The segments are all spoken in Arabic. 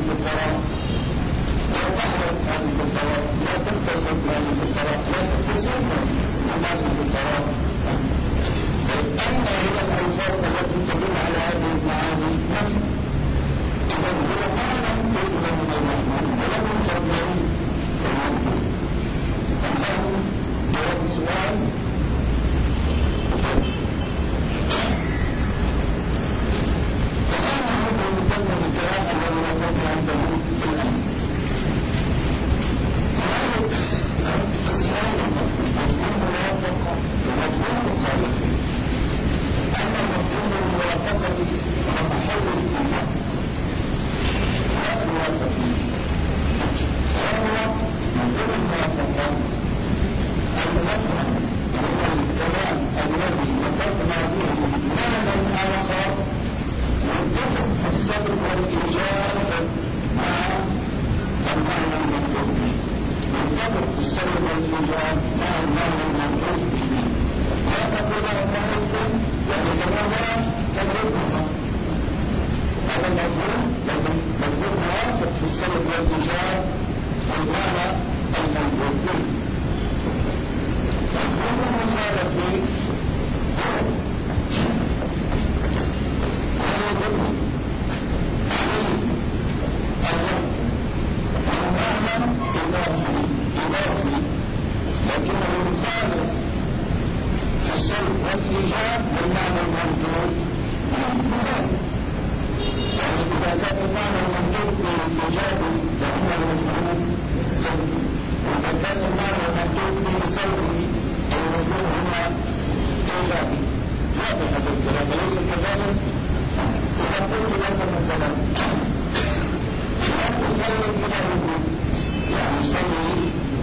الفقراء، لا تحرق مال الفقراء، لا تقتصد مال الفقراء، لا تقتصدهم من مال الفقراء. أين هي الألفاظ التي تدل على هذه المعاني؟ إذا هو معنى كتب من المحمود ولم يقبل المحمود. الآن جواب السؤال: الآن نحن نكمل الكلام الذي وقفنا عنده الآن. قسمان مفهوم موافقة ومفهوم مخالف. أما مفهوم الموافقة فمحل الاتفاق لا توافق فيه، وهو مفهوم الموافقة المفهم هو الكلام الذي وقفنا به معنى آخر يتفق في السبب والإيجاب مع المعنى المطلوب به، يتفق في السبب والإيجاب مع المعنى المطلوب به. لا تقول أنه يكون ويتناول تدريبها، هذا المفهوم مفهوم موافق في السبب والإيجاب والمعنى المطلوب به. مفهوم المخالف به لكنه يخالف في السلب والإيجاب والمعنى المطلوب مخالف. يعني إذا كان المعنى المطلوب بالإيجاب فإنه مفهوم سلبي، وإذا كان المعنى المطلوب بالسلبي فالمفهوم هنا إيجابي. واضح هذا الكلام أليس كذلك؟ إذا قلت لك مثلا لا تصلي إلى الوجود، يعني صلي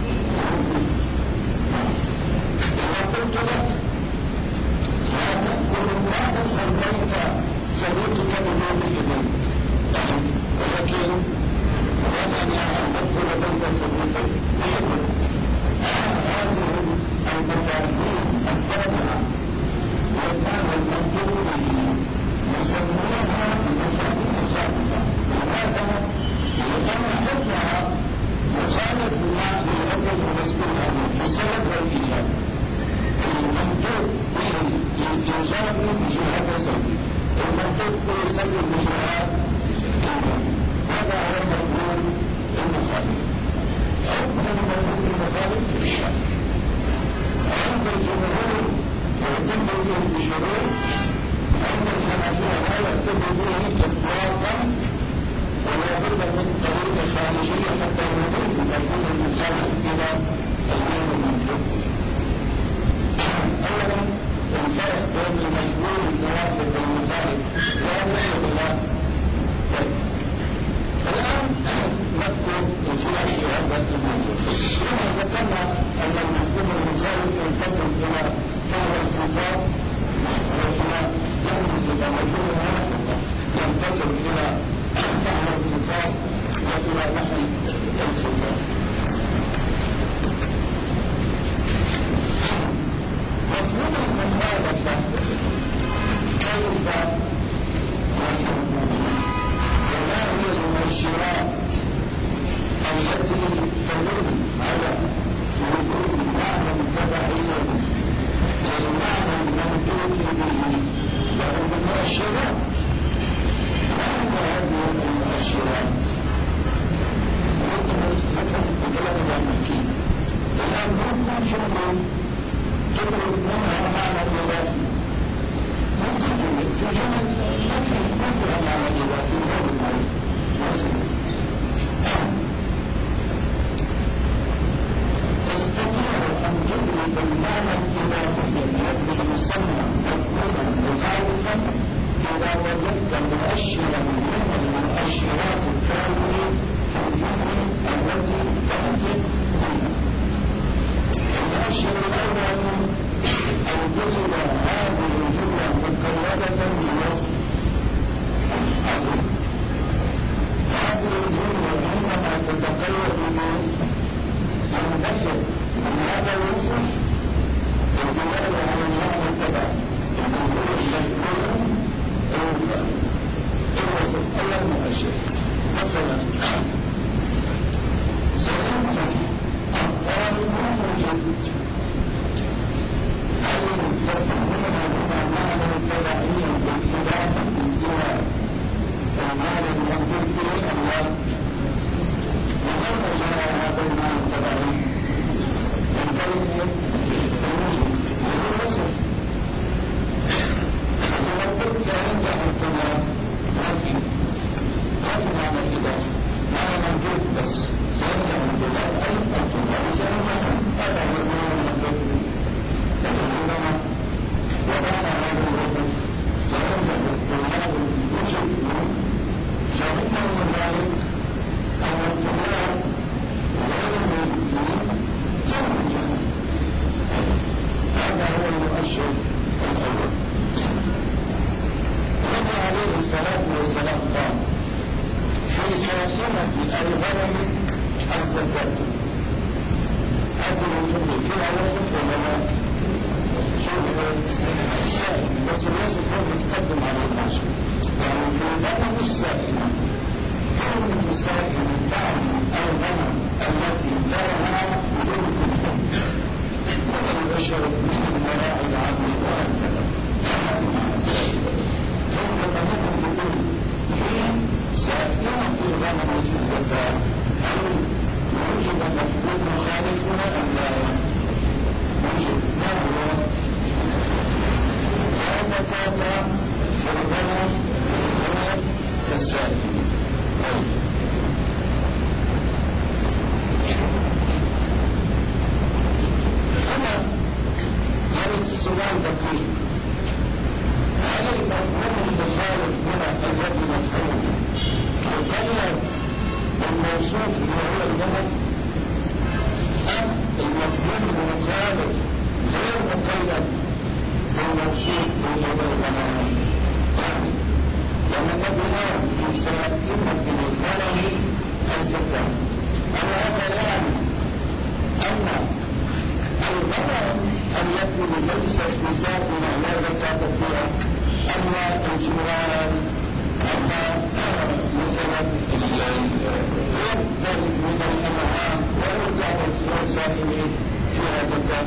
إذا قلت لك لا تأكل ما صليت صليتك بدون إذن، ولكن ومنع أن تأكل بين صليتين بإذن. هذه المفاهيم التابعة والمعنى المطلوب به نسميها مفاهيم مخالفة. لماذا؟ لأن حكمها مخالف للعقل المذكور عنه في السبب والإيجاب. المنطوق به الإيجاب بجهة سلبي، المنطوق به سلبي بجهة إيجاب. هذا هو المفهوم المخالف. حكم المفهوم المخالف في الشرع عند الجمهور يعتد به بشروط، عند الحنفية لا يعتد به إطلاقا، ولا بد من طريقة خارجية حتى نضيف المفهوم المخالف إلى المعنى المطلوب. أولا الفرق بين المفهوم الموافق والمخالف واضح ولا لا؟ الآن نذكر الخلاف في هذا الموضوع. كما ذكرنا أن المفهوم المخالف ينقسم إلى فعل الخطاب وإلى لفظ الخطاب. المفهوم الموافق ينقسم إلى فعل الخطاب وإلى نحو الخطاب. مفهوم المخالفة كيف نفهمه؟ وما هي المؤشرات التي تدل على وجود معنى تبعية للمعنى المنطوق به؟ وهو المؤشرات. ما هي هذه المؤشرات؟ نفهم الكلام المحكي. الآن ممكن شغل تدرك منها معنى إضافي، ممكن في جمل ممكن معنى إضافي غير المعرفة مثلا. سألتم الطالب موجود هل تفهمون بما معنى تبعيا بالإضافة إلى المال الموجود به أم لا؟ وماذا جاء هذا المال التبعي؟ من كلمة الموجود وهو وصف الموجود فأنت الطلاب ما في معنى الإضافة معنى موجود بس سأنت الطلاب أي الطلاب سأنت هذا هو الموجود عندما وضعنا هذا الوصف سينجح الطلاب الوجود شاهدنا من ذلك أن الطلاب غير الموجودين ينجح هذا هو المؤشر الأول. النبي عليه الصلاة والسلام قال في سائمة الغنم الزكاة هذه الجملة فيها وصف ولا لا؟ السائل بس الوصف هو يتقدم على الموصف يعني في الغنم السائمة كلمة السائمة تعني الغنم التي ترها بدون كلهم وتنتشر من المراعي العامة وأنتها هذا معنى السائمة كيف تنظر بدون في سائمة الغنم الزكاة هل يوجد مفهوم مخالف هنا أم لا يوجد؟ ما هو؟ لا زكاة في الغنم غير السائمة. هنا يرد السؤال دقيق هل المفهوم المخالف هنا الذي مفهوم يقلد الموصوف وهو الغنم أم المفهوم المخالف غير مقيد بالموصوف وهو الغنم؟ لما نبنى في سائمة الغنم الزكاة هذا يعني أن الغنم التي ليست بسائمة لا زكاة فيها أما الجوار أما مثلا غير ذلك من الأنعام ولا كانت السائمة فيها زكاة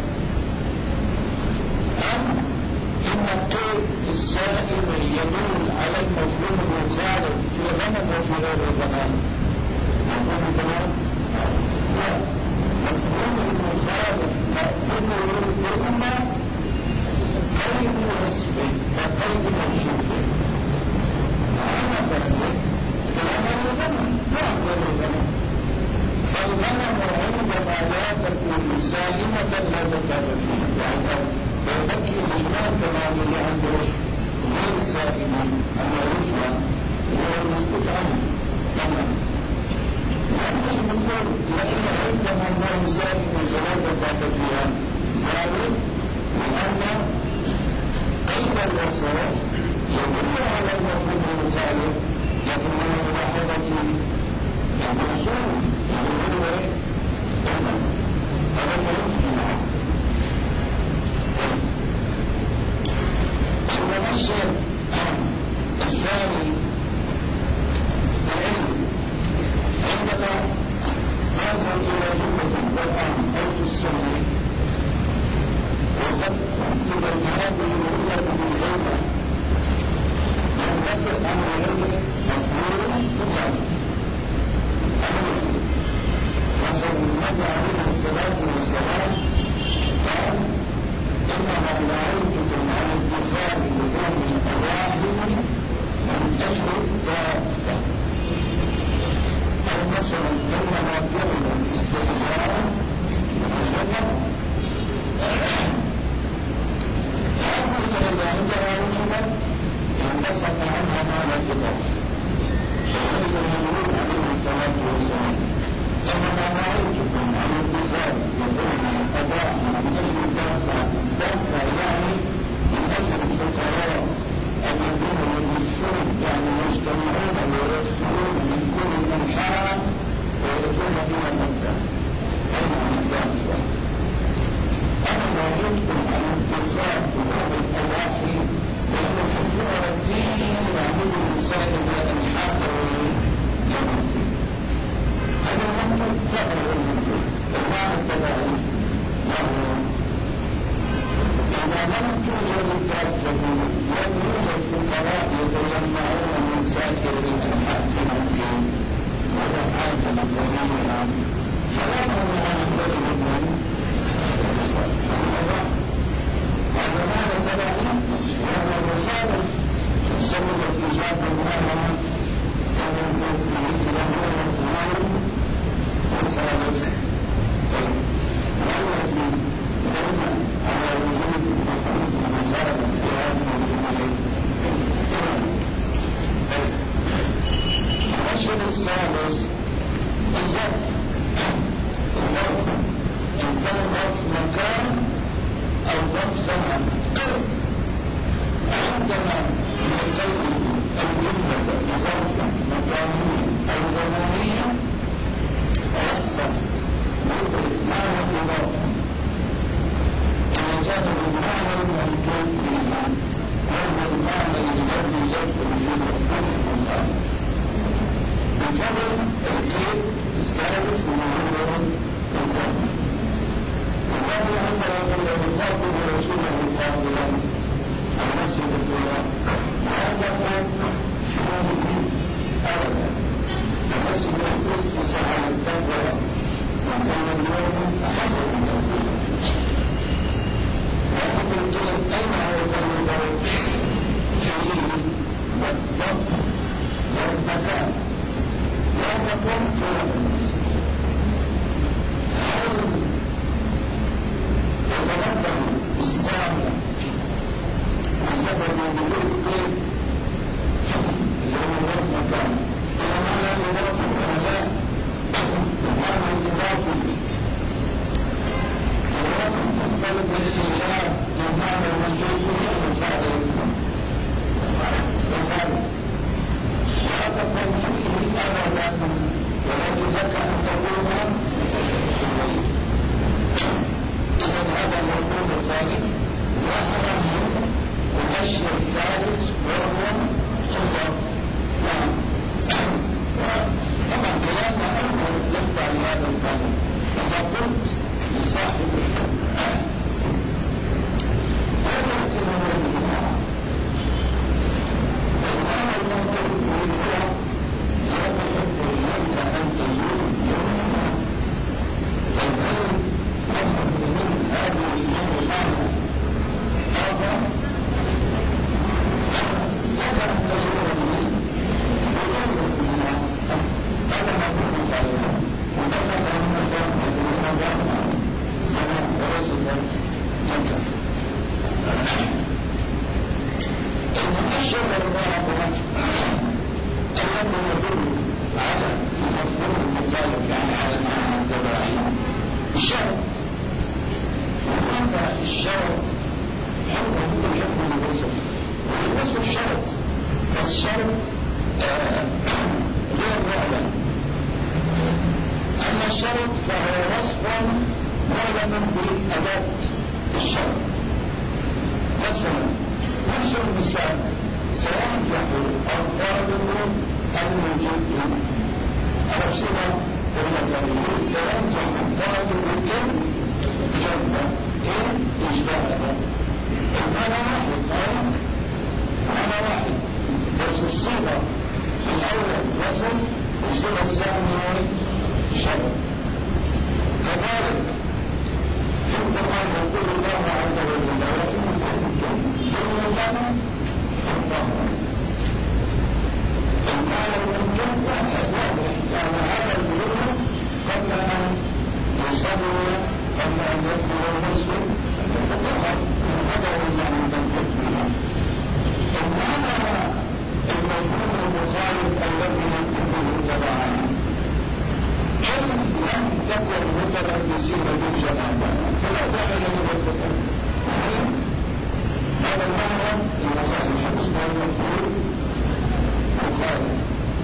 أم إن القيد السائمة يدل على المفهوم المخالف في الغنم وفي غير الغنم؟ مفهوم الغنم؟ لا مفهوم المخالف مأخوذ قيد وصفه وقيد موصوفه معنى ذلك كلام الغنم لا غير الغنم فالغنم عندما لا تكون سالمة لا زكاة فيها يعني ويبكي الإجماع كما هي عنده غير سائمة أما يفهم هو المسكوت عنه تماما لأنه نقول لأن عندما الله سائمة لا زكاة فيها ذلك لأن قيد الوصف يدل على المفهوم المخالف لكن من ملاحظة الموصول يقول هذا فهم معه المؤشر الثاني العلم عندما ننظر إلى جملة القرآن أو في السنة وقد كتب هذه الجملة بالعلم ينطبق عن العلم مفهوم مخالف مثلا النبي عليه الصلاة والسلام قال إنما نهيتكم عن اتخاذ لحوم الأضاحي من أجل الدابة أو مثلا إنما جعل الاستهزاء من أجل هذه الكلمة عندها وجدت انبسط عنها معنى الإضافة وذلك النبي عليه الصلاة والسلام إنما نهيتكم عن اتخاذ لحوم الأضاحي من أجل الدابة يعني من أجل الفقراء الذين يدفون يعني يجتمعون ويرسلون من كل الأنحاء ويأتون إلى مكة أي عن الدابة أنا نهيتكم عن اتخاذ لحوم الأضاحي لأن الحكومة الدين يعمل الإنسان إلى أنحاء ويمكن فهو المنكر. المعنى التبعي إذا لم توجد الكافة لم يوجد فقراء يتجمعون من سائر الأنحاء في مكة ولا حاجة للجميع فلا مانع أن يكون هذا معنى تبعي وهذا مخالف في السبب الإيجاب والمعنى كان يقول له مخالف على وجود المخالف في هذه الجملة. الأشهر السادس الظرف. إن كان ظرف مكان أو ظرف زمن. عندما نقيد الجملة بظرف مكاني أو زمني يحصل ندرك معنى الإضافة إذا كان بالمعنى المنطوق به وهو المعنى الذي يدخل في مفهوم المخالف. بفضل القيد الثالث من الظرف والزمن. الله عز وجل يخاطب رسوله قائلا عن مسجد القرى لا تقم شؤونه أبدا. المسجد أسس على التقوى وكان اليوم أحد من التقوى. لكن القيد أين هذا النظر فيه والضبط والمكان لا تقم طلب المسجد. هل يتنبه بالصالح بسبب وجود القيد اللي هو ظرف مكان إلى معنى الإضافة ولا المعنى الإضافي الإضافة تفصل بالإنشاء لمعنى المنجوب به المخالف لا تقوم فيه أبدا ولكن لك أن تقوم إذا هذا الموضوع الثالث ظهر منه الأشياء الثالث وهو الظرف. طبعا كلامنا أول يخضع لهذا الفهم. إذا قلت لصاحب الحكم لا تأتي من الجماعة المعنى المنطق هو لا تحب إليك أن تزور يومنا فالآن نفهم من هذه الجماعة هذا لك أن تزور مني هذا ما هو مخالفة ودخل عن مزارنا زمان وليس ذلك ينكر. المؤشر الرابع أنه يدل على المفهوم المخالف يعني على المعنى التبعي الشرط. وهذا الشرط هو الحكم الوصف والوصف شرط الشرط غير معلن. أما الشرط فهو وصف معلن بأداة الشرط. مثلا نفس المثال سواء يقول الطالب الموجود على صفة والمكانية فينجح الطالب الجنة إن إجبارا. المعنى واحد معنى واحد بس الصيغة الأول وصف والصيغة الثانية شرط. كذلك في القرآن يقول الله عز وجل وإن كنتم جنوبا فاطهروا. المعنى كنتم واضح يعني هذا الجنوب قبل أن يصلوا قبل أن يدخلوا المسجد يتطهر من قدر المعنى تنفذ. المعنى المفهوم المخالف الذي يكون تبعا إن لم تكن متلبسين بالجنابة فلا داعي للتكلم. هذا المعنى المخالف اسمه المفهوم مخالف.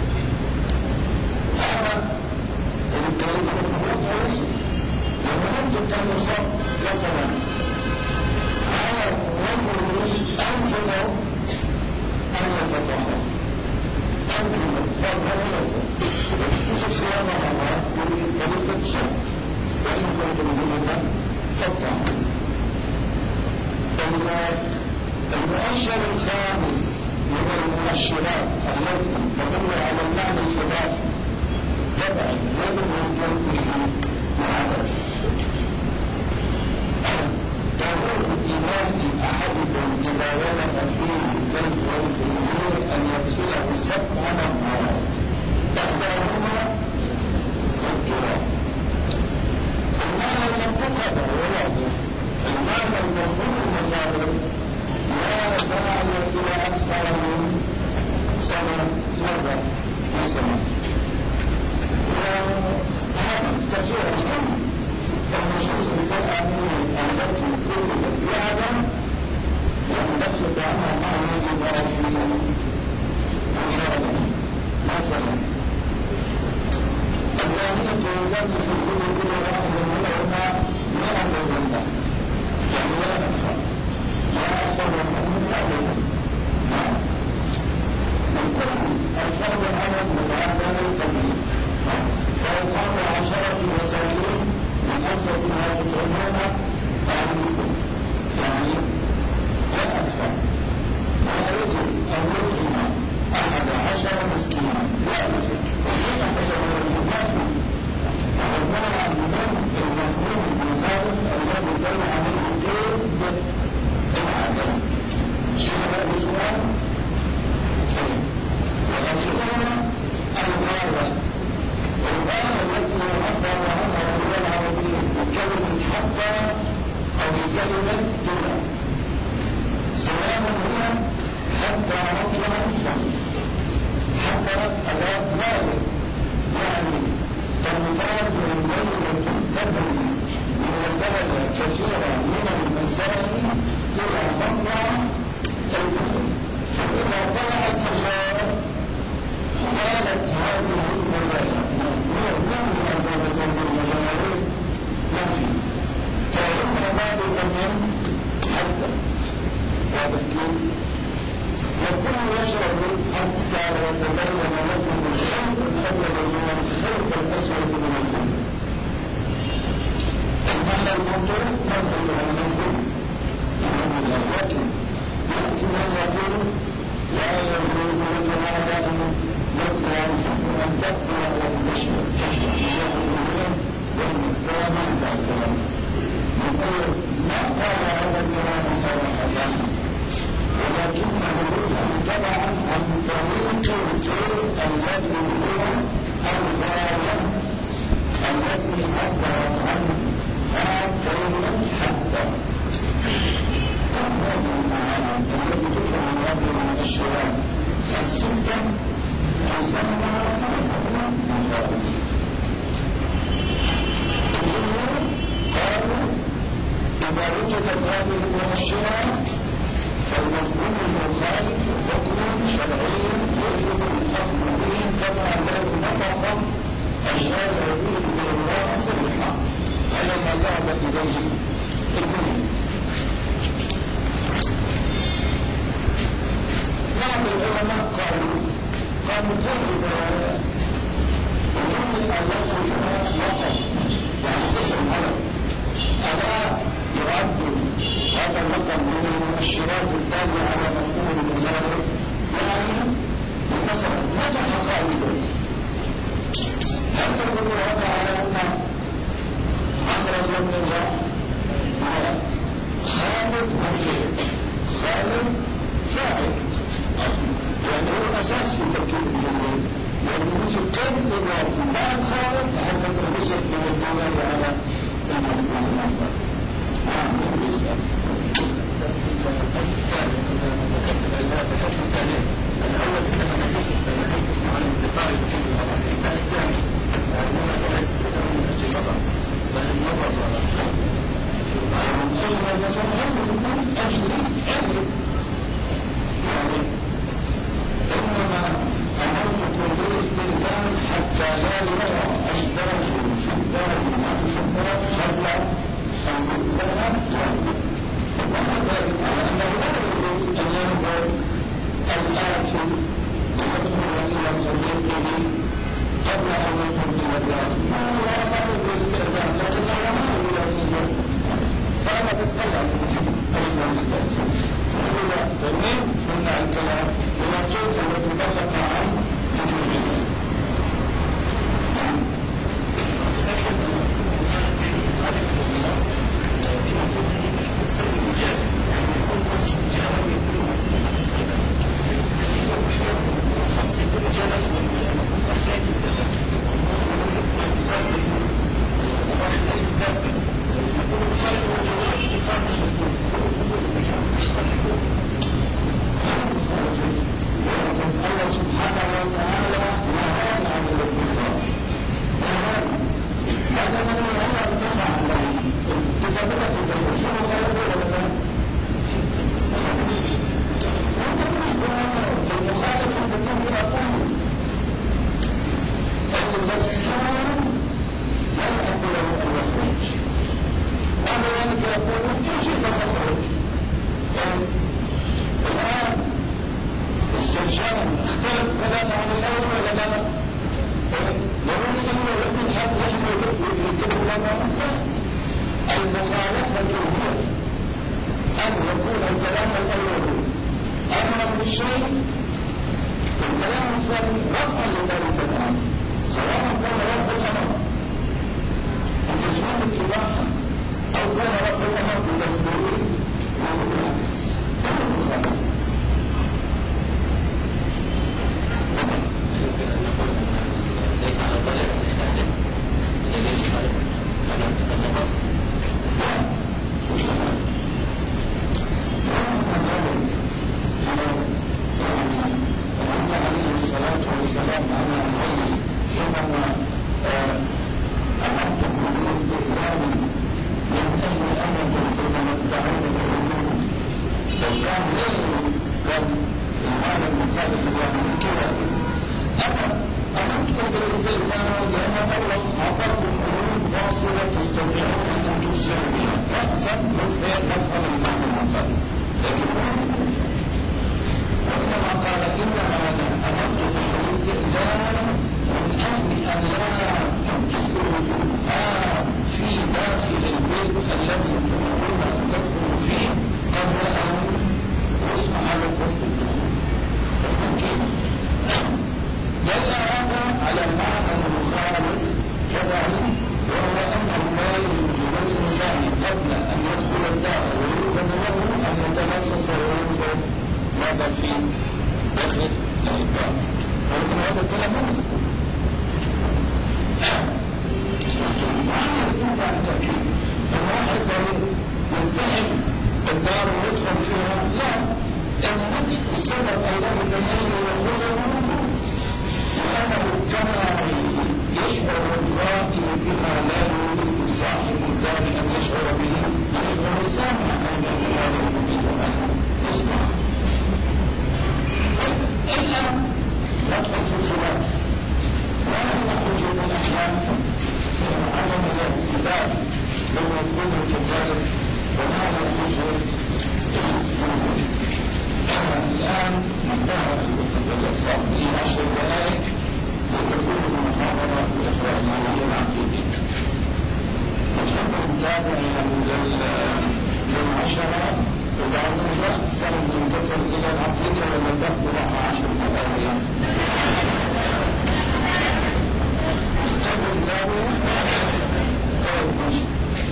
هذا الكلمة المفهوم كويس لما نمت كان يصاب مثلا على رجل أنجل أن يتطهر أنجل فهو يصاب بس الصيامة الله يريد شك وإن كنتم جنبا فاطهروا. المؤشر الخامس من المؤشرات التي تدل على المعنى الإضافي طبعا غير موجود فيه معرفة ضرور إيمان أحدكم إذا ولد فيه الكلب والخنزير أن يغسله 7 مرات إحداهما التراب. المعنى المنطق هذا واضح. المعنى المفهوم المصادر لا داعي إلى أكثر من 7 مرات مثلا. وهذا كثير منه النصوص القرآنية التي كتبت بعدم ينبسط عنها معنى إضافي مشابه. مثلا الزانية تزاد في الكل كل واحد منهما 100 جلدة يعني لا أكثر منه أبدا. الكل الفرد العدد متعدد التمييز فإن قام 10 مساكين من أكثر ما تطعمون فأهلكم يعني لا أكثر. ولا يجب أن يطعم 11 مسكينا لا يجب وكيف فتنون الناس ومنع الإمام المفهوم المخالف الذي دل عليه الجد العدل. هذا بسؤال وغسلنا الغاية والغاية التي يعبر عنها اللغة العربية بكلمة حتى أو بكلمة دون سواء هي حتى مطلع الشمس حتى أداة غاية يعني تمتاز من ليلة تبني من الزمن كثيرا من المسائل إلى مطلع الفجر. فإذا طلعت الفجر زالت هذه المزايا من أزالة المزايا نفي فإن ذلك من حتى وبالكيف والكل يشرب حتى يتبين لكم الخيط الأبيض من الخيط الأسود من الخيط. المعنى المنطق منطق المنطق لكن يأتي من يقول لا يقول لك هذا يطلع الحكم أن تقوى وتشرب والمكتاب لا كلام يقول ما قال هذا الكلام صراحة ولكنه تبعا عن طريق الغير الذي هو الغاية التي عبرت عنها كلمة حتى. هذه المعاني التي تفهم هذه المؤشرات الستة تسمى مفهوم مخالف. قالوا إذا وجدت هذه المؤشرات فالمفهوم المخالف حكم شرعي يجب الحكم به كما لو نطق الشارع به بالله صريحا على ما ذهب إليه الكل. بعض العلماء قالوا طيب وجود اللفظ هنا لفظ يعني اسم عرب ألا يعد هذا اللقب من المؤشرات الدالة على مفهوم المخالف؟ يعني مثلا نجح خالد هل تقول هذا على أن عمرو بن الله خالد مفعول خالد فاعل يعني هو أساس في تركيب الجمهور يعني مثل كيف الإضافي بعد خالد حتى تنبسط من الدولة على المفهوم المخالف. الأول كما نجد فنحكم عن انتقال بحب الصلاة الثاني المنظر السنة من أجل النظر بل النظر على الخير من أجل يعني إنما أمرتكم بالاستئذان حتى لا يرى أشباه في الدار مع الخبرات قبل أن يبدأ ذلك. ومع ذلك على أنه لا يجوز أن ينظر الآتي يخبر إلى صديقه قبل أن يدخل إلى الدار. ما هو أمر هذا من هذا ارتفع إذا بدأت الدخول شو مخالفة ولا لا؟ المخالفة تتم بأقوال المسجون لم أقل له أن يخرج بعد ذلك يقول إن شئت فاخرج. الآن السجان اختلف كلامه عن الأول ولا لا؟ يقول إنه يؤمن هذا يحمل يكتب لنا المخالفة هي أن يكون الكلام الأول أمرا بالشيء والكلام الثاني رفعا لذلك الأمر سواء كان رفع الأمر بتسمية الإباحة أو كان رفع الأمر بالتكبير أو بالعكس هذا المخالفة. ليس على الطريق المستعجل الذي يشمل النظر عليه الصلاة والسلام على الغير حينما أمرتم بالاستئذان من أجل أمر تتمتعون بالعلوم لو كان غير كان هذا المخالف يعني كذا أنا أمرتكم بالاستئذان لأن الله أعطاكم علوم واصلة تستطيعون أن تبصروا بها رأسا نفهم المعنى المخالف لكن وإنما قال إنما أنا أمرت بالاستئذان من أجل أن لا تبصروا في داخل البيت الذي تريدون أن تدخلوا فيه قبل أن يسمح لكم بالدخول. دل هذا على المعنى المخالف تبعي وهو أنه لا يجوز للإنسان قبل أن يدخل الدار ويؤذن له أن يتلصص وينظر ماذا في داخل الباب ولكن هذا الكلام لا مذكور. لكن معنى الإمتاع التأكيد الواحد يلتحم الدار ويدخل فيها لا لأن نفس السبب الذي من أجل يخرجه موجود لأنه كما يشعر الرائي بما لا يريد صاحب الدار أن يشعر به يشعر السامع أنه لا يريد أن يسمع. إلا ندخل في الخلاف ولا نخرج من الأحلام عدم الاعتدال بالمفهوم كذلك وما لا يوجد الآن انتهى الإقتصاد في 10 دقائق وتكون المحاضرة بإخراج موضوع العقيدة. نحب نتابع للعشرة وبعدين نأكثر ننتقل إلى العقيدة ولا تأخذ 10 دقائق. نحب نتابع طيب ماشي.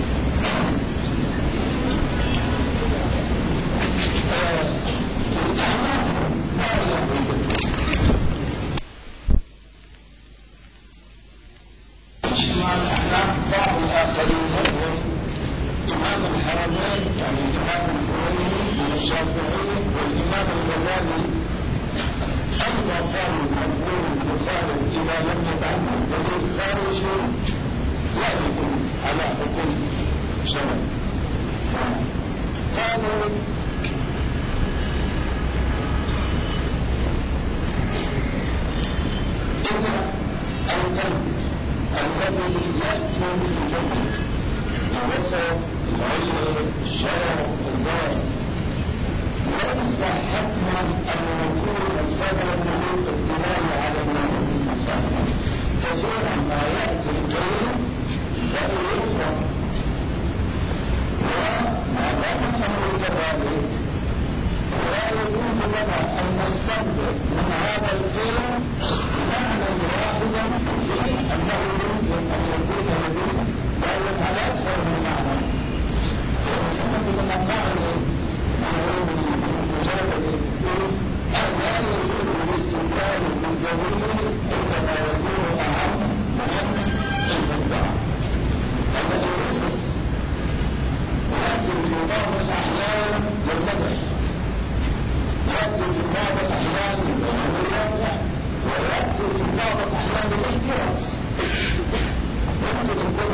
بعض الآخرين منهم إمام الحرمين يعني الإمام الخميني من الشافعي والإمام الغزالي أيضا قالوا مفهوم الخارج إذا لم يتعمد دليل خارجي لا يكون على حكم شرعي. قالوا إن القلب الذي يأتي بالجنة الوسط العلم الشرع الظاهر ليس حتما أن يكون سببا للاطلاع على النعيم المخالف. كثيرا ما يأتي الكريم بل يفهم وما دام الأمر كذلك ولا يجوز لنا أن نستنبط من هذا الكلام معنى واحدا أنه يمكن أن يكون لديه دائما على أكثر من معنى. ونحن لما قال مجرد لا يجوز الاستدلال بالدليل عندما يكون أهم من المدعى. الذي يصف يأتي في بعض الأحيان للمدح يأتي في بعض الأحيان للمدح ويأتي في بعض الأحيان للاحتراز. يمكن يكون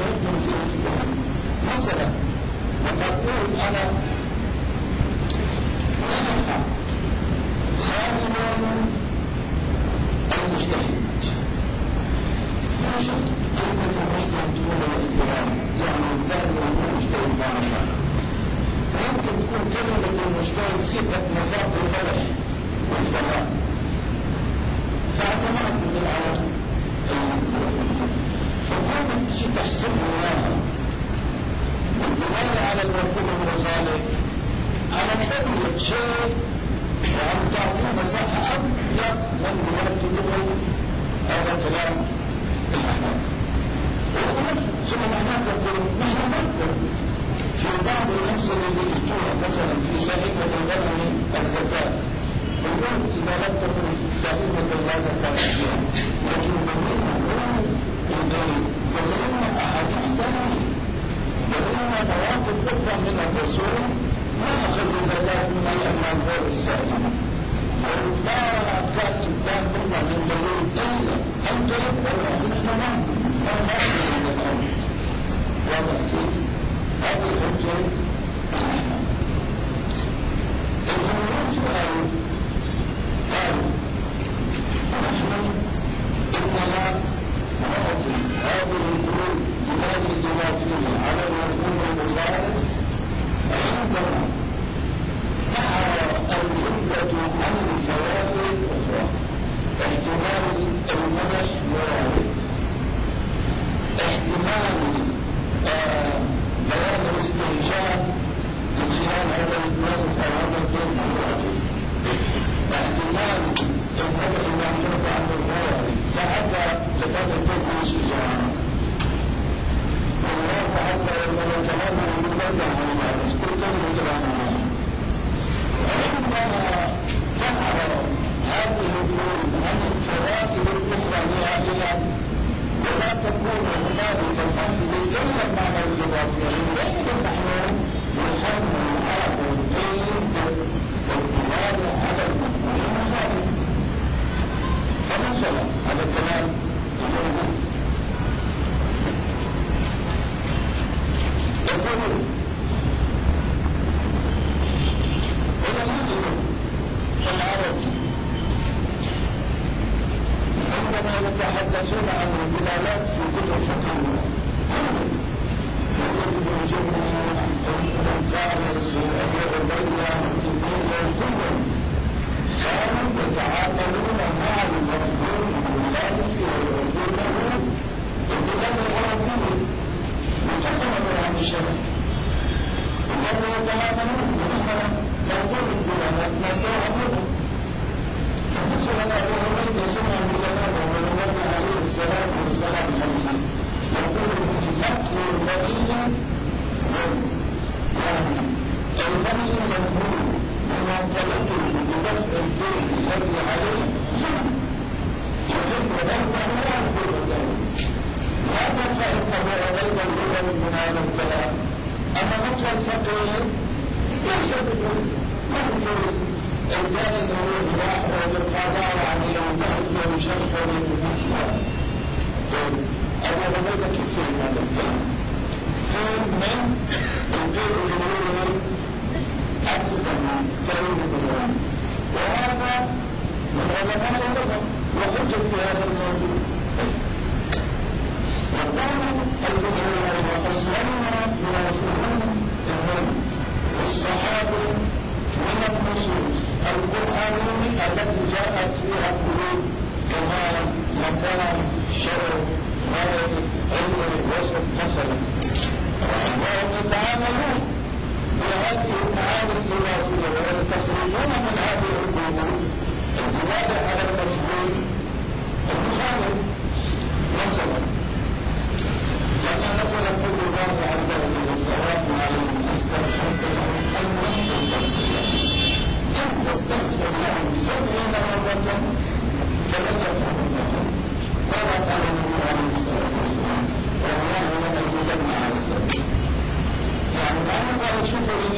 تيجي تحسبها إياها والبناء على المفهوم الغزالي على فضل شيء وعم تعطيه مساحة أبيض من يرتبه هذا كلام الأحناف. ثم الأحناف يقول نحن نذكر في بعض الأمثلة اللي يأتوها مثلا في سائمة الغنم الزكاة يقول إذا لم تكن سائمة لا زكاة فيها لكن بلغنا أحاديث ثانية بلغنا مواقف أخرى من الرسول ما أخذ زكاة من الأموال غير السائمة ولا كان إنسان منها من دليل إلا أن تلقى نحن ما نعلم من الأمر ولكن هذه الحجة الجمهور سؤال قالوا نحن إنما نعطي هذه القلوب بهذه الجواتين على المفهوم المخالف عندما نحى الجملة عن الفوائد الأخرى احتمال المدح وارد احتمال بيان الاستنجاب من خلال هذا الوصف أو هذا الدين الواجب احتمال المدح المعترف عن الفوائد ساعتها لهذا الدين الشجاعة والله عز وجل كلامه ينزع عن الناس كل كلمة كلام عندما تظهر هذه الفروض عن الفوائد الأخرى نهائيا ولا تكون هنالك فهم إلا المعنى اللغوي لأن نحن نحمل هذا الدين والقيام على المفهوم المخالف. فمثلا هذا الكلام يقول العرب عندما يتحدثون عن الدلالات في كتب فقهية يجب الجمع الفارس وأبي عبيدة والتلميذ كلهم كانوا يتعاملون مع المفهوم المخالف ويعرفونه بالبلاد العربية مقدمة عن الشرع وكانوا يتعاملون موضوع الدلالات نستوعبه. فمثلا أبو عبيدة سمع بزمان ونبي عليه الصلاة والسلام حديث يقول النقل البديهي يعني البديهي مفهوم ومنطلقه بدفع الدين الذي عليه يحب ذلك لا يقول ذلك لا تدفع أبو عبيدة الأول من هذا الكلام. أما نقل الفقيه ليس بجوز ما يجوز الجانب هو الإباح والقضاء عن الإنتهاء والشرح والمشروع. أبو عبيدة كيف فهم هذا الكلام؟ فهم من البيت الجمهوري أكثر كلمة الإمام وهذا من علماء اللغة وحجة في هذا الموضوع. وقالوا الجمهور أسلمنا من الفهوم والصحابة من النصوص القرآنية التي جاءت فيها قلوب كمال مكان شرف غاية علم وصف مثلا وهم يتعاملون بهذه المعاني الإضافية ويستخرجون من هذه القلوب الدلالة على المفهوم المخالف. مثلا لما نزل قول الله عز وجل الصلاة عليهم استغفرت لهم أن تستغفر لهم 70 مرة فلن يغفر لهم قال تعالى النبي عليه الصلاة والسلام والله لنزيدن على السبيل. يعني معنى ذلك شوفوا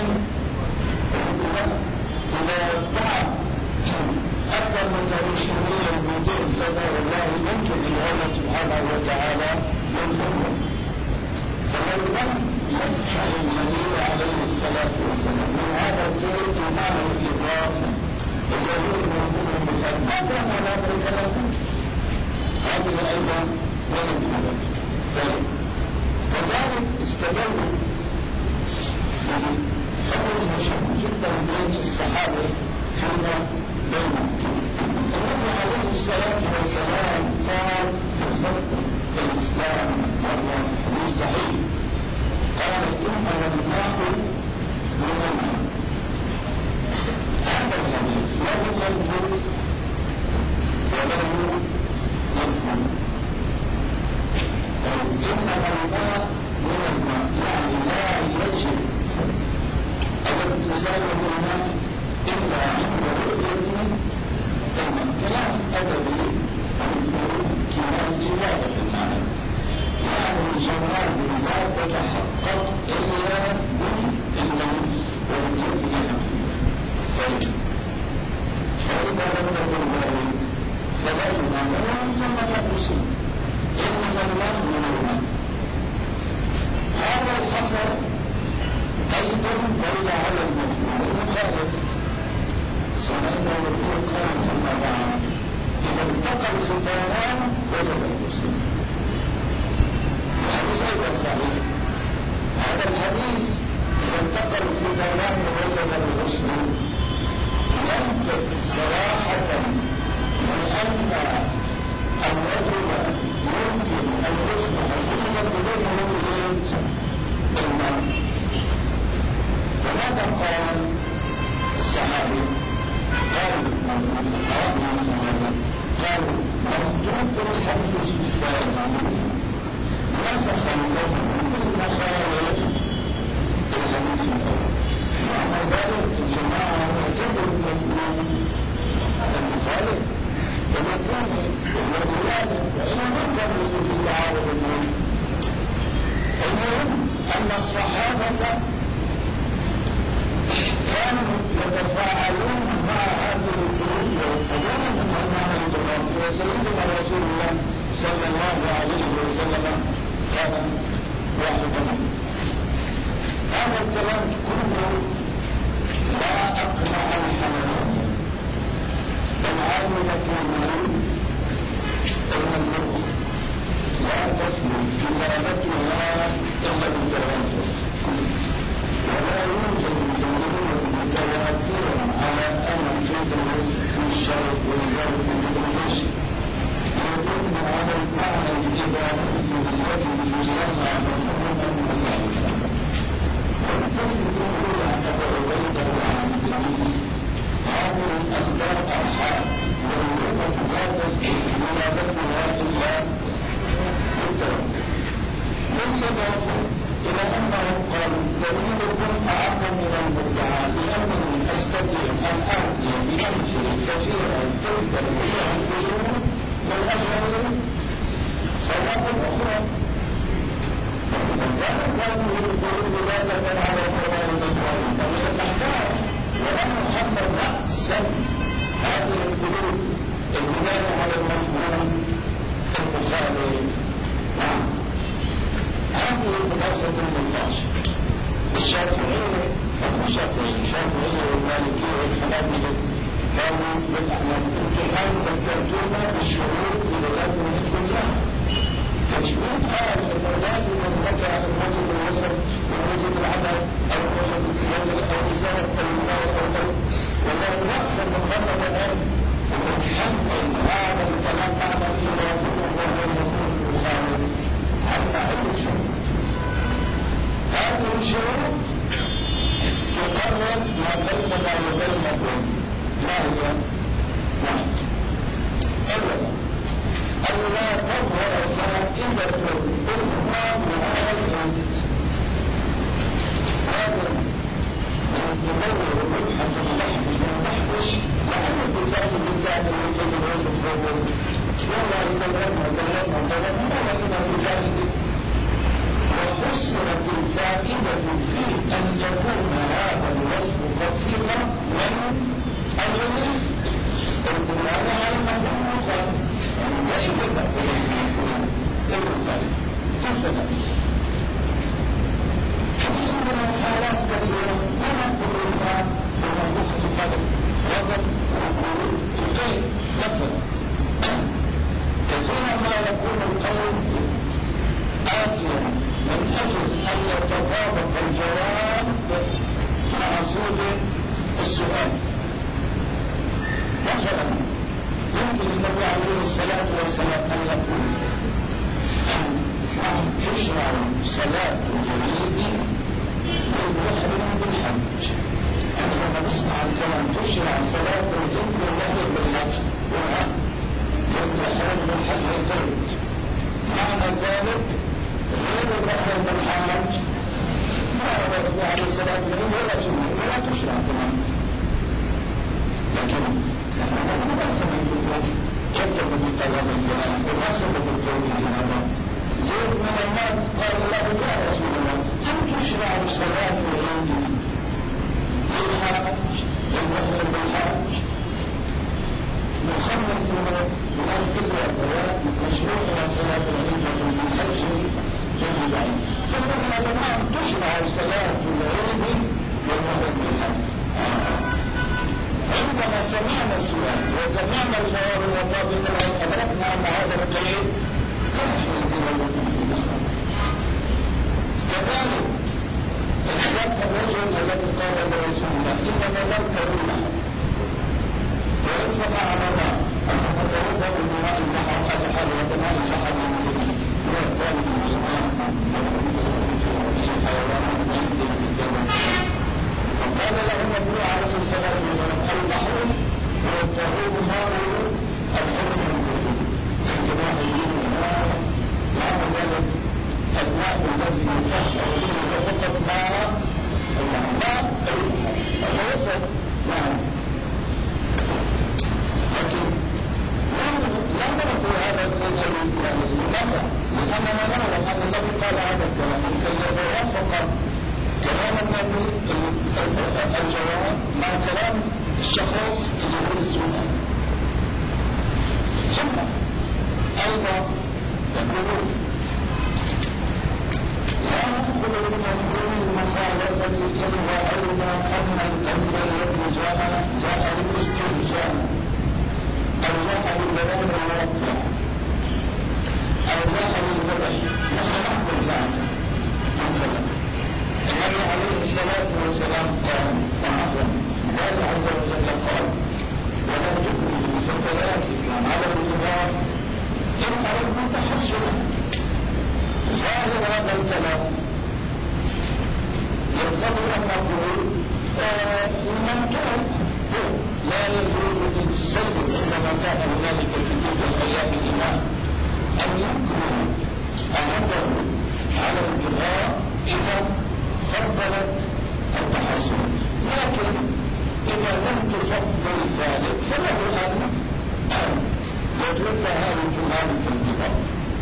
إذا دعا أكثر من 200 كذا والله يمكن لله سبحانه وتعالى ينفعهم. فلو لم يفعل النبي عليه الصلاة والسلام من هذا الدين إيمان الإضافي الذي يكون المثال ما كان هذا الكلام هذه أيضا ولد كذلك استدلوا بحول مشهور جدا بين الصحابة فيما بينهم. النبي عليه الصلاة والسلام قال يصدق الإسلام والله يتحقق إلا بالعلم وبالتي طيب فإذا لم تكن ذلك فلا جناح ثم لا تسلم إنما الماء من الماء. هذا الحصر أيضا دل على المفهوم المخالف سنة الرسول قال ثم بعد إذا التقى الختانان وجب الغسل. الحديث أيضا صحيح. هذا الحديث إذا التقى الختانان وجب الغسل ينطق صراحة لأن الرجل يمكن أن يصبح جنبا بدون وجود الماء. فماذا قال الصحابي؟ قالوا قالوا مردود الحديث الثاني نسخ اللفظ بالمخالف الحديث الأول. ومع ذلك الجماعة يعتبر المفهوم المخالف كمفهوم والدلالة وإن لم كان في التعارض المهم. المهم أن الصحابة كانوا يتفاعلون مع هذه القلوب ويفهمون من أنها الضرورة. وسيدنا رسول الله صلى الله عليه وسلم كان واحدا. هذا الكلام كله لا أقنع الحملات بل عاملة المهم أن اللغة لا تثبت دلالتها إلا بالتواتر ولا يوجد دليل متواتر على أن تدرس في الشرط والجرد بالوجه يدل على المعنى الإباحي الذي يسمى مفهوما مخالفا. والتفت الأولى أبا عبيدة وعن الدين هذه الأخبار أرحام واللغة لا تثبت دلالتها إلا بالتواتر. بالإضافة إلى أنه قال دليلكم أعظم من المدعى لأنني أستطيع أن آتي بأمثلة كثيرة تذكر فيها الوجود والأجهل صلاة أخرى. وكان الله يقول ذلك على فوائد إبراهيم بل تحتاج ولم نحمل رأسا هذه القلوب البناء على المفهوم المخالف. نعم هذه خلاصة النقاش. الشافعية والمالكية والحنابلة قالوا بالأعلام الآن ذكرتونا بالشروط اللي لازم ندخل لها. تشبيه قال إنه لازم نرجع الوجه الوسط والوجه العدد أو الوجه أو الزرق أو الماء أو ولا رأس المقرب الآن ونحمل هذا الكلام معنى إلى وهو المفهوم المخالف عنا أي شروط. هذه الشروط تقرر ما بيننا وبينكم ما هي؟ أولا ألا تظهر فائدة الإظهار وهذا الجديد. هذا يدور مبحث البحث والنحوش لأن الكتاب بالكاد يوجد الوصف والوصف والله يدورنا ولا مجاهد. وحصلت الفائدة في أن يكون هذا الوصف قصيرا من أجل القرآن على المفهوم المخالف. وإذا المخالف حسنا عندنا حالات كثيرة لا نقول لها بمفهوم المخالف وضع ونقول الغير مثلا كثيرا ما يكون القول آتيا من أجل أن يتطابق الجواب مع صيغة السؤال. مثلا يمكن النبي عليه الصلاة والسلام أن يقول يشرع صلاة الجريد للمحرم بالحج. عندما نسمع الكلام تشرع صلاة الجريد للمحرم بالحج والمحرم بالحج الجريد معنى ذلك غير المحرم بالحج ما هو النبي عليه الصلاة والسلام ولا سنة ولا تشرع تماما. لكن نحن لا سبب الوقت يكتب بكلام الكلام وما سبب القول هذا؟ زيد من الناس قال له يا رسول الله لم تشرع صلاة العيد والمهمة. عندما سمعنا السؤال وسمعنا الجواب وطابق العلم أدركنا أن هذا القيد لا يحل إلى الوجود في الإسلام. كذلك ذاك الرجل الذي قال لرسول الله إنما ذكرنا وليس معنا أن نتوضأ بماء البحر الحال وبماء البحر المسلم وكان من الإيمان فقال له النبي عليه الصلاة والسلام البحر هو الطهور ماء الحر المسلم عندما يجيبنا معنى ذلك الماء الذي يطهر به فقط ماء الماء الوسط نعم. لكن لا نعطي هذا القيد الإسلامي. لماذا؟ لأننا نعلم أن النبي قال هذا الكلام كي يتوافق كلام النبي الجواب مع كلام الشخص اللي هو السؤال. ثم أيضا يقولون لا ندخل بمفهوم المخالفة إن رأينا أن الأمر الذي جاء للاسترجاع أو جاء للبيان الواقع أو جاء للبدء مثل عبد الزعجة مثلا النبي عليه الصلاة والسلام قال وعفوا الله عز وجل قال ولا تكرهوا فتياتكم على البغاء إن أردنا تحصنا. ظاهر هذا الكلام يقتضي أن نقول المنطوق لا يجوز للسيد عندما كان هنالك في تلك الأيام الإمام أن يكره أمته على البغاء إذا فضلت التحصن، لكن إذا لم تفضل ذلك فله أن يتركها لتمارس البغاء.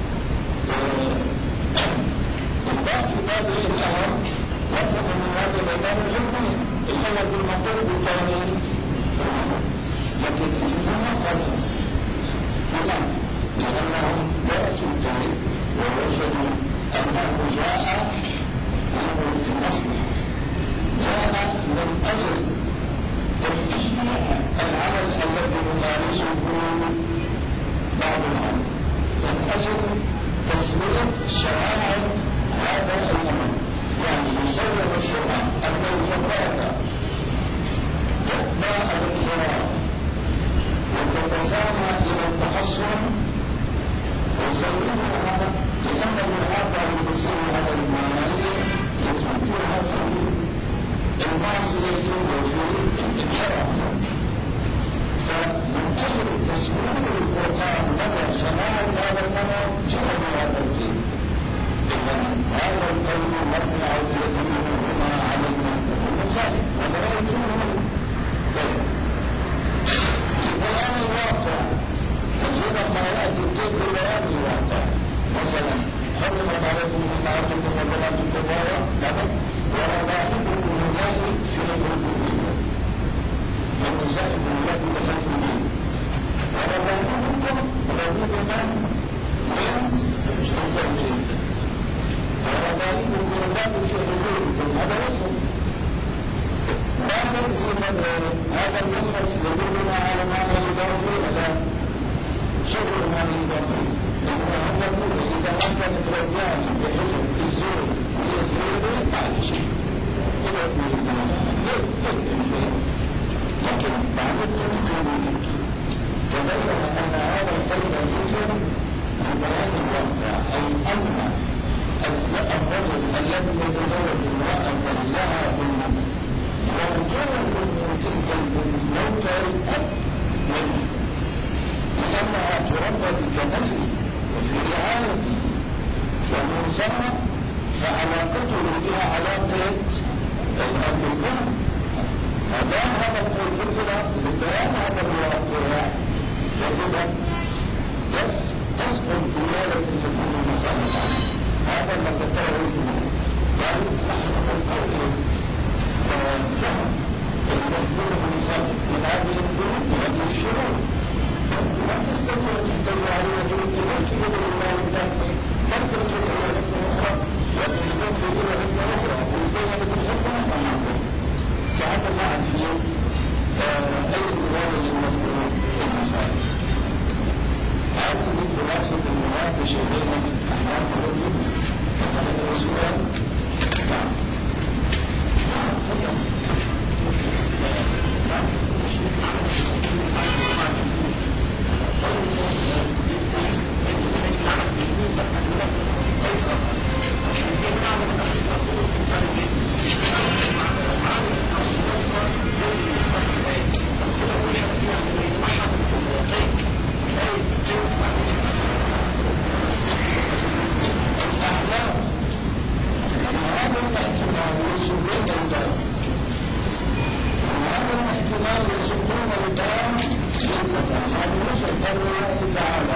الباب في بابه الأهم يفهم من هذا الإمام الحكمي الأول بالمطلوب الثاني لكن الجمهور قالوا لماذا؟ لأنهم درسوا التاريخ ووجدوا أنه جاء في المصلحة، جاء من أجل تشجيع العمل الذي يمارسه بعض العمل، من أجل تسوية شرائع هذا الأمر، يعني يصور الشرع أنه فتاة تتبع الانحراف وتتسامى إلى التحصن ويسلمها لأنه هذا المسير على المعاني يتركها في المعصية وفي الانحراف. فمن أجل تسوير القرآن مدى شمال هذا الأمر جاء بهذا الدين. هذا القول مرفع بيده هنا على المخالف ورأيته بيان الواقع كثيرا ما يأتي كيف بيان الواقع. مثلا حرمت عليكم أمهاتكم وبناتكم وربائبكم اللاتي في حجوركم من نسائكم اللاتي دخلتم بهن وربائبكم ربيبا من الزوجين وربائبكم اللاتي في حجوركم. هذا وصف هذا الوصف يدلنا على معنى الإضافي ولا شغل معنى الإضافي، لأنه يقول إذا أنت متربيان بحجر في الزور ويزور بعد شيء إذا يقول لكن بعد التنقل تبين أن هذا القيد يجب ببيان الواقع، أي أن الرجل الذي يتزوج امرأة لها بنت ومجرد من تلك البنت موت الأب منه لأنها تربى بجمله وفي رعايته ومنزمة، فعلاقته بها علاقة الأب الأم. فدام هذا القول لبيان هذا الواقع يجب أن تسقط دلالة التي المخالفة عنه. هذا ما ذكره الجمهور ذلك نحن القول فهم المفهوم المخالف من هذه الظروف وهذه الشروط. لا تستطيع أن تحتوي على وجود ممكن يدل الله لله ممكن تدل على أخرى لكن يكون في الاحتمال يسكون الباب، وهذا الاحتمال يسكون الباب للتفاهم نصف الله تعالى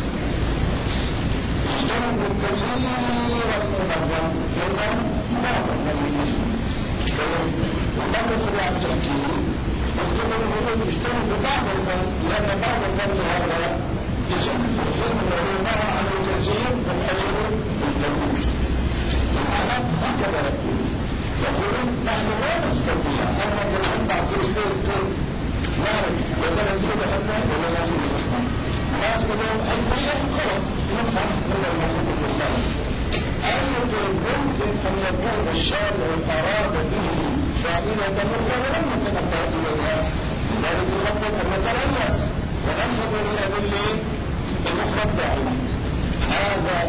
اجتنبوا كثيرا من الظن لمن بعض الذي يسكن وقد طلع التأكيد واختبروا اجتنبوا بعض الظن لأن بعض الظن هذا يسكن وإنه نهى عن الكثير من أجل التوحيد. المعنى هكذا يقول نحن لا نستطيع أن نتوقع كيف نعرف ولا نجد حتى ولا نجد حتى الناس بدهم أدوية خلاص نفهم من المفروض الخارج. أيضا ممكن أن يكون الشارع أراد به فائدة أخرى ولم يتنبه إليها، لذلك يفضل أن نتريث وننفذ الأدلة الأخرى الداعمة. هذا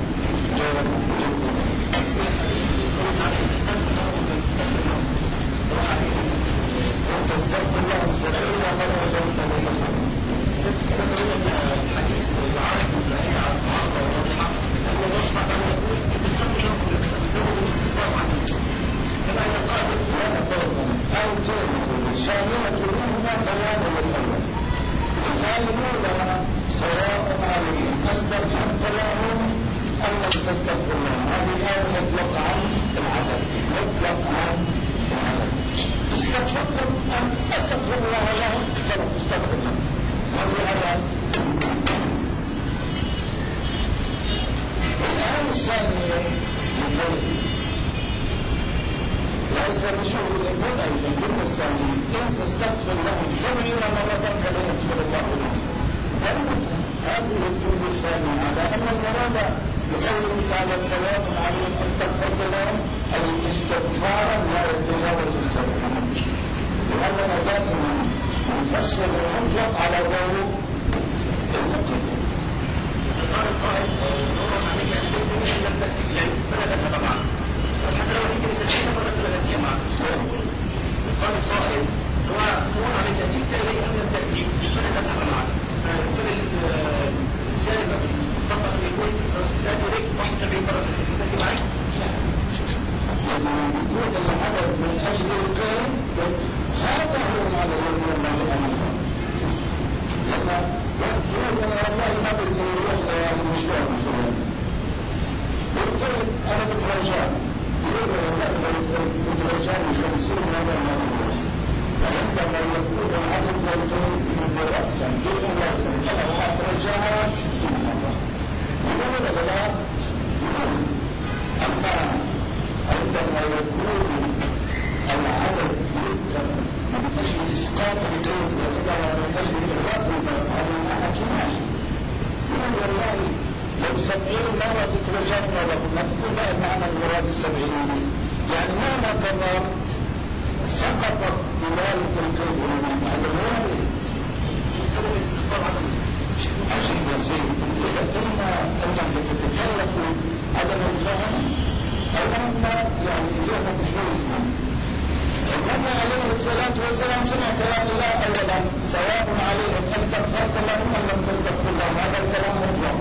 وتستغفر الله 70 مرة الحديث العارف البعيد عن الصحابة والواضحة أن الله سبحانه وتعالى يقول استغفر لهم واستغفروا بالاستغفار عنهم كما يقال لا أفضل أو تؤمن شاملة منهما بيان الأول الغالبون سواء عليهم أستغفرت لهم أم لم تستغفر لهم. هذه الآية مطلق عن العدد، مطلق عن العدد. استغفرتم أم أستغفر الله لهم خلاص استغفر لهم. هذه عدد. الآية الثانية يقول ليس بشهر الإيمان أيضا الجملة الثانية إن تستغفر لهم 70 مرة فلا يغفر الله لهم. هذه الجملة الثانية على أن المراد بقوله تعالى سواء عليهم أستغفرت لهم أي استغفارا لا يتجاوز 70. لأننا دائما نفسر المطلق على ضوء المقيم. قال القائل سواء عليك أن تكون لم تأتي يعني فلا تذهب معه حتى لو أتيت 70 مرة فلا تأتي معه. قال القائل سواء عليك أتيت إليه أم لم تأتي فلا تذهب معه. الإنسان فقط يقول سأتي إليك 71 مرة تأتي معي. لما يقول العدد من أجل القيم هذا هو معنى يقول الله أمامه. لما يقول أنا والله ما بدي أروح المشوار الفلاني قلت أنا بترجع يقول والله بترجع من 50 مرة ما بروح. وعندما يكون العدد والقيم يقول رأسا دون رأسا أنا وأترجعت 60 مرة يقول ولا لا يقول. أما عندما يكون العدد يذكر من أجل إسقاط القيد وكذا من أجل إغراق هذا المعنى كناية. يقول والله لو 70 مرة تترجمنا لكم نقول لا معنى المراد 70 يعني مهما كررت سقطت دلالة القيد هذا الوارد سبب الاستغفار عدم أخي يا سيد إما أنك تتكلف عدم الفهم أو أن يعني ذهنك شوي اسمه. النبي عليه الصلاة والسلام سمع كلام الله أولا سواء عليهم أستغفرت لهم أم لم تستغفر لهم. هذا الكلام مطلق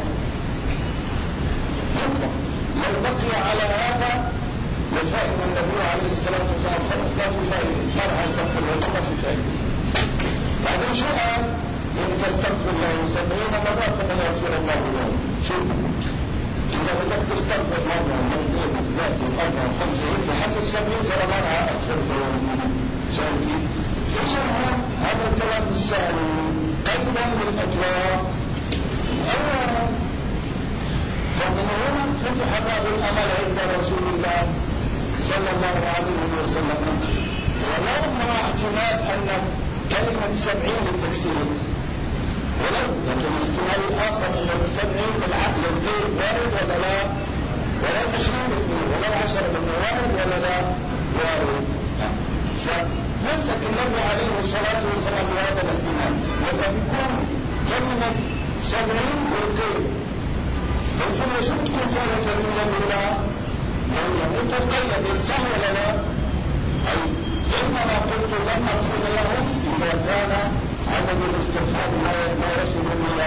مطلق. لو بقي على هذا لفهم النبي عليه الصلاة والسلام خلاص لا في فائدة ما راح أستغفر لهم ما في فائدة. بعدين شو قال؟ إن تستغفر لهم 70 مرة فلا يغفر الله لهم. شو إذا بدك تستغفر مرة مرتين ثلاثة أربعة خمسة لحد 70 ترى ما راح أغفر لهم. شايف كيف؟ إذا هذا الكلام الثاني قيدا للإطلاق أولا فمن هنا فتح باب الأمل عند رسول الله صلى الله عليه وسلم. ولو مع احتمال أن كلمة 70 للتكسير ولو لكن الاحتمال الآخر أن 70 بالعقل الغير وارد ولا لا؟ ولو 20 بالغير ولو 10 بالغير وارد ولا لا؟ وارد. فمسك النبي عليه الصلاة والسلام بهذا الاحتمال لما بيكون كلمة 70 بالغير قلت له شو بتكون فيها كلمة الأولى؟ أنت تقيد صح ولا لا؟ أي إنما قلت لم أغفر لهم إذا كان عدد الاستغفار لا يصل إلى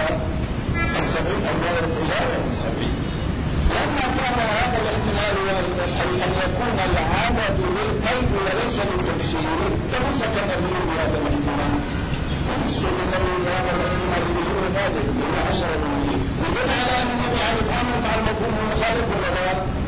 70 أو لا يتجاوز 70. لما كان هذا الاحتمال أن يكون العدد للقيد وليس للتكسير تمسك النبي بهذا الاحتمال. تمسك النبي بهذا الاحتمال بدون ذلك بما حصل منه، يدل على ان النبي عليه الامر مع المفهوم المخالف ولا لا؟